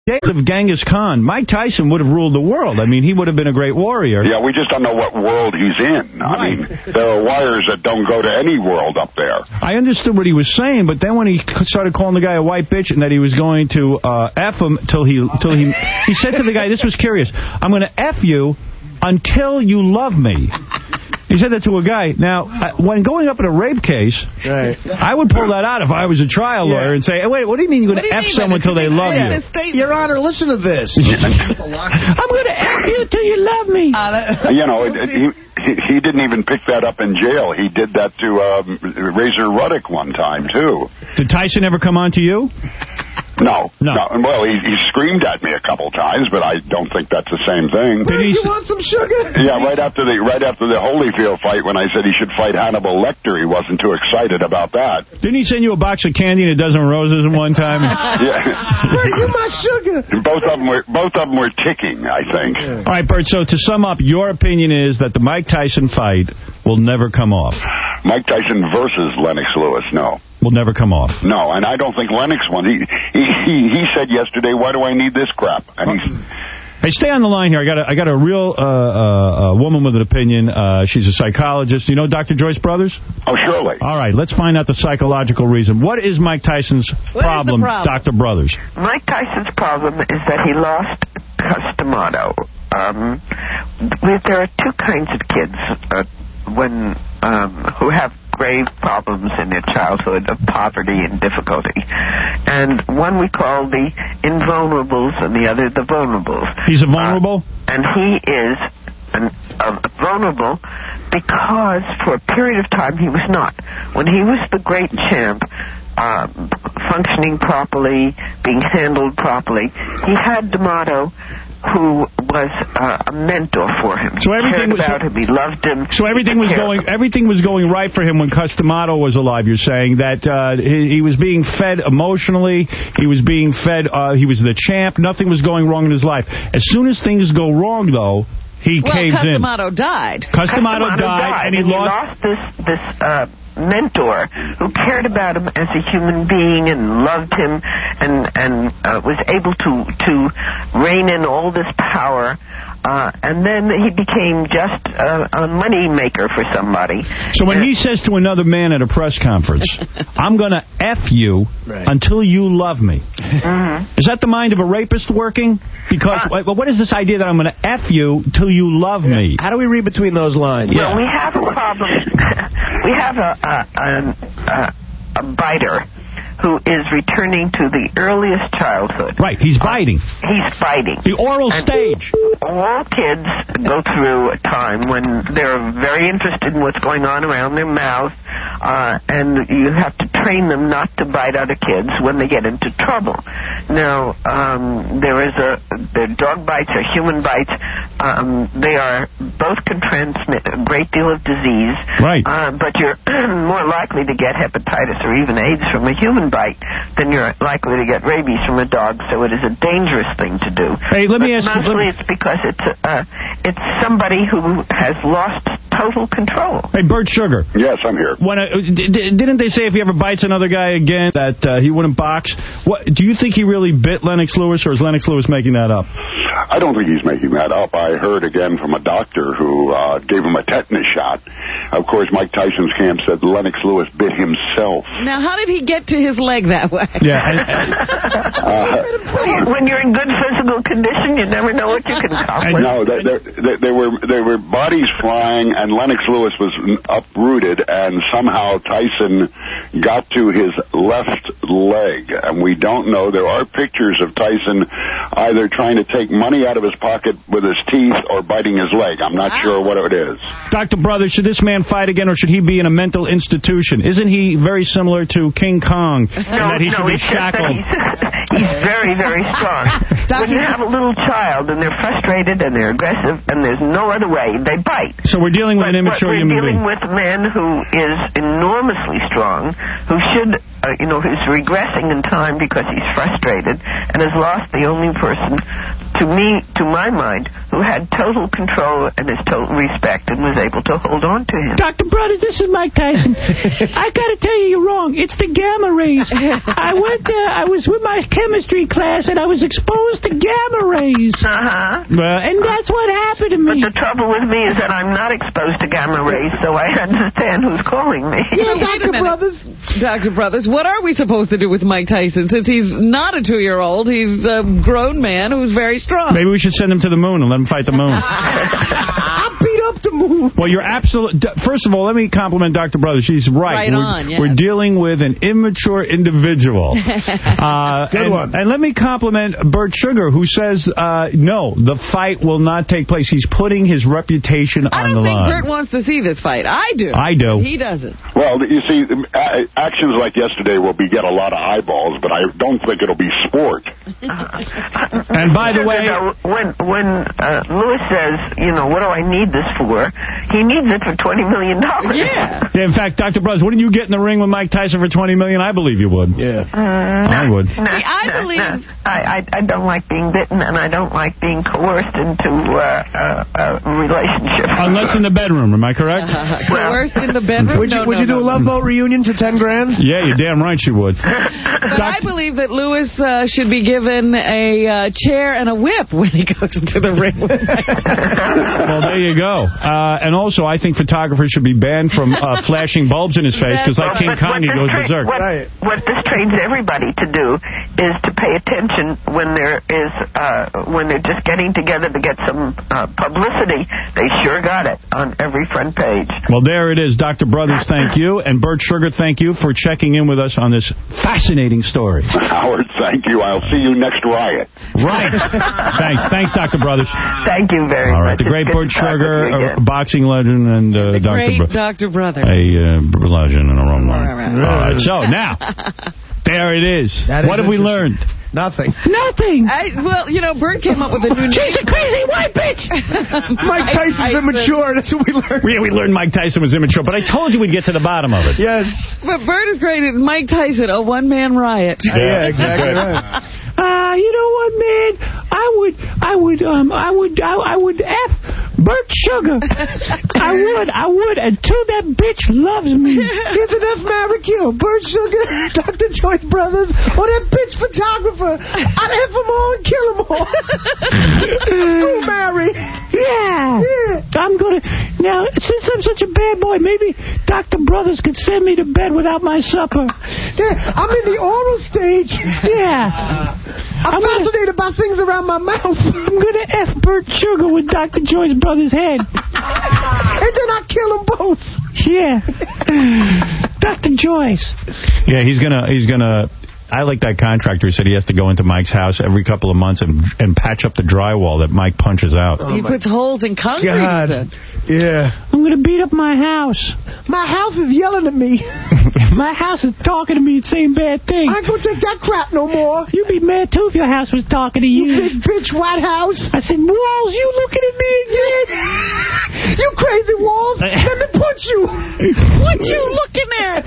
days of Genghis Khan, Mike Tyson would have ruled the world. I mean, he would have been a great warrior. Yeah, we just don't know what world he's in. Right. I mean, there are wires that don't go to any world up there. I understood what he was saying, but then when he started calling the guy a white bitch and that he was going to F him till he said to the guy, this was curious, I'm going to F you until you love me. He said that to a guy. Now, when going up in a rape case, I would pull that out if I was a trial lawyer and say, hey, wait, what do you mean you're going to F someone until they love you? Your Honor, listen to this. I'm going to F you until you love me. You know, he didn't even pick that up in jail. He did that to Razor Ruddock one time, too. Did Tyson ever come on to you? No. Well, he screamed at me a couple times, but I don't think that's the same thing. Did you want some sugar? Yeah, right after the Holyfield fight, when I said he should fight Hannibal Lecter, he wasn't too excited about that. Didn't he send you a box of candy and a dozen roses at one time? Yeah. Bert, you my sugar. Both of them were ticking, I think. All right, Bert, so to sum up, your opinion is that the Mike Tyson fight will never come off. Mike Tyson versus Lennox Lewis, no. Will never come off. No, and I don't think Lennox won. He said yesterday, why do I need this crap? And Hey, stay on the line here. I got a real woman with an opinion. She's a psychologist. You know Dr. Joyce Brothers? Oh, surely. All right, let's find out the psychological reason. What is Mike Tyson's problem, Dr. Brothers? Mike Tyson's problem is that he lost Customato. There are two kinds of kids who have grave problems in their childhood of poverty and difficulty. And one we call the invulnerables and the other the vulnerables. He's a vulnerable? And he is vulnerable because for a period of time he was not. When he was the great champ, functioning properly, being handled properly, he had D'Amato, who was a mentor for him. So everything cared about him. He loved him. So everything was going right for him when Customato was alive. You're saying that he was being fed emotionally. He was being fed. He was the champ. Nothing was going wrong in his life. As soon as things go wrong, though, he caves in. Customato died. Customato died, and he lost this mentor who cared about him as a human being and loved him and was able to rein in all this power. And then he became just a money maker for somebody. So when he says to another man at a press conference, I'm going to F you until you love me. Mm-hmm. Is that the mind of a rapist working? Because what is this idea that I'm going to F you till you love me? How do we read between those lines? Well, we have a problem. We have a biter who is returning to the earliest childhood. Right, he's biting. He's biting. The oral stage. All kids go through a time when they're very interested in what's going on around their mouth, and you have to train them not to bite other kids when they get into trouble. Now, dog bites or human bites. Both can transmit a great deal of disease. Right. But you're more likely to get hepatitis or even AIDS from a human bite than you're likely to get rabies from a dog. So it is a dangerous thing to do. Hey, let me ask you. Mostly it's because it's somebody who has lost total control. Hey, Bert Sugar. Yes, I'm here. Didn't they say if he ever bites another guy again that he wouldn't box? Do you think he really bit Lennox Lewis, or is Lennox Lewis making that up? I don't think he's making that up. I heard again from a doctor who gave him a tetanus shot. Of course, Mike Tyson's camp said Lennox Lewis bit himself. Now, how did he get to his leg that way? Yeah. When you're in good physical condition, you never know what you can accomplish. No, there were bodies flying, and Lennox Lewis was uprooted, and somehow Tyson got to his left leg, and we don't know. There are pictures of Tyson either trying to take money out of his pocket with his teeth or biting his leg. I'm not sure what it is. Dr. Brothers, should this man fight again, or should he be in a mental institution? Isn't he very similar to King Kong in that he should be shackled? He's very, very strong. When you have a little child and they're frustrated and they're aggressive and there's no other way, they bite. So we're dealing with an immature human being. We're dealing with a man who is enormously strong, who should, who's regressing in time because he's frustrated and has lost the only person, to my mind, who who had total control and his total respect and was able to hold on to him. Dr. Brother, this is Mike Tyson. I got to tell you, you're wrong. It's the gamma rays. I went there. I was with my chemistry class, and I was exposed to gamma rays. And that's what happened to me. But the trouble with me is that I'm not exposed to gamma rays, so I understand who's calling me. Yeah, Dr. Brothers, what are we supposed to do with Mike Tyson? Since he's not a 2-year-old, he's a grown man who's very strong. Maybe we should send him to the moon and let him fight the moon. I beat up the moon. Well, you're absolute. First of all, let me compliment Dr. Brothers. She's right. We're dealing with an immature individual. Good one. And let me compliment Bert Sugar, who says, no, the fight will not take place. He's putting his reputation on the line. I don't think Bert wants to see this fight. I do. I do. He doesn't. Well, you see, actions like yesterday will get a lot of eyeballs, but I don't think it'll be sport. And by the way, when Lewis says, what do I need this for? He needs it for $20 million. Yeah. In fact, Dr. Brothers, wouldn't you get in the ring with Mike Tyson for $20 million? I believe you would. Yeah. I would. I believe... I don't like being bitten, and I don't like being coerced into a relationship. Unless in the bedroom, am I correct? Coerced in the bedroom? Would you do a Love Boat reunion for $10,000? Yeah, you're damn right you would. But I believe that Lewis should be given a chair and a whip when he goes into the ring. Well, there you go. And also, I think photographers should be banned from flashing bulbs in his face, because like King Kong, he goes berserk. What this trains everybody to do is to pay attention when they're just getting together to get some publicity. They sure got it on every front page. Well, there it is. Dr. Brothers, thank you. And Bert Sugar, thank you for checking in with us on this fascinating story. Howard, thank you. I'll see you next riot. Right. Thanks, Dr. Brothers. Thank you very much. All right, the great Bert Sugar, a boxing legend, and Dr. Brother. A legend in a wrong line. All right, so now, there it is. What have we learned? Nothing. Bert came up with a new name. She's a crazy white bitch! Mike Tyson's immature. That's what we learned. Yeah, we learned Mike Tyson was immature, but I told you we'd get to the bottom of it. Yes. But Bert is great at Mike Tyson, a one-man riot. Yeah, exactly right. You know what, man? I would F Bert Sugar. I would, until that bitch loves me. Here's an F, marry, kill. Bert Sugar, Dr. Joyce Brothers, or that bitch photographer. I'd F them all and kill them all. School marry. Yeah. I'm going to... Now, since I'm such a bad boy, maybe Dr. Brothers could send me to bed without my supper. Yeah, I'm in the oral stage. Yeah. I'm fascinated by things around my mouth. I'm going to F Bert Sugar with Dr. Joyce Brothers' head. And then I kill them both. Yeah. Dr. Joyce. Yeah, he's gonna... I like that contractor who said he has to go into Mike's house every couple of months and patch up the drywall that Mike punches out. He puts holes in concrete. God. Yeah. I'm going to beat up my house. My house is yelling at me. My house is talking to me and saying bad things. I ain't going to take that crap no more. You'd be mad, too, if your house was talking to you. You big bitch, White House. I said, Walls, you looking at me again? You crazy, Walls. Let me punch you. What you looking at?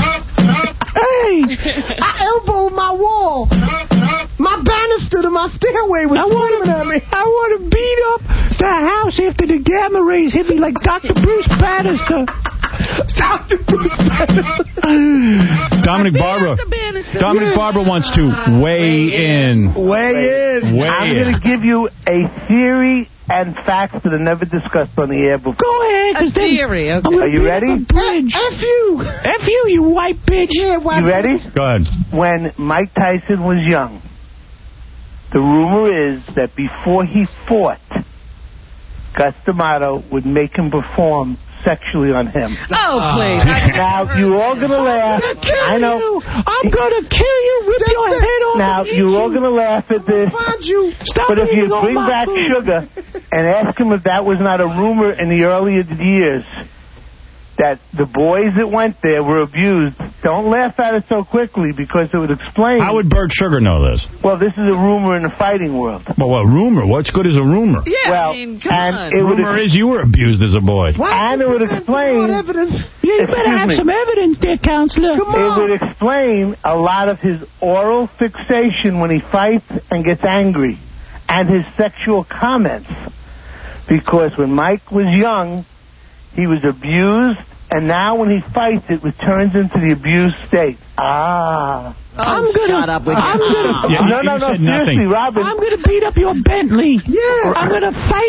Hey. I elbowed my wall. My banister to my stairway was screaming at me. I want to beat up the house after the gamma rays hit me like Dr. Bruce Bannister. Dr. Bruce Bannister. Dominic Barbara wants to weigh in. I'm going to give you a theory and facts that are never discussed on the air before. Go ahead. A theory. Okay. Are you ready? F you. F you white bitch. Yeah, white You ready? Go ahead. When Mike Tyson was young, the rumor is that before he fought, Gus D'Amato would make him perform sexually on him. Oh, please. Now, you're all going to laugh. I know. I'm going to kill you, rip your head off. Now, you're all going to laugh at this. But if you bring back Sugar and ask him if that was not a rumor in the earlier years, that the boys that went there were abused, don't laugh at it so quickly, because it would explain. How would Bert Sugar know this? Well, this is a rumor in the fighting world. Well, what rumor? What's good as a rumor? Yeah, well, I mean, come on. Rumor is you were abused as a boy. And it would explain... You better have some evidence there, counselor. It would explain a lot of his oral fixation when he fights and gets angry, and his sexual comments. Because when Mike was young, he was abused, and now when he fights, it returns into the abused state. Ah. Shut up with you. No, seriously, Robin. I'm going to beat up your Bentley. Yeah. I'm going to fight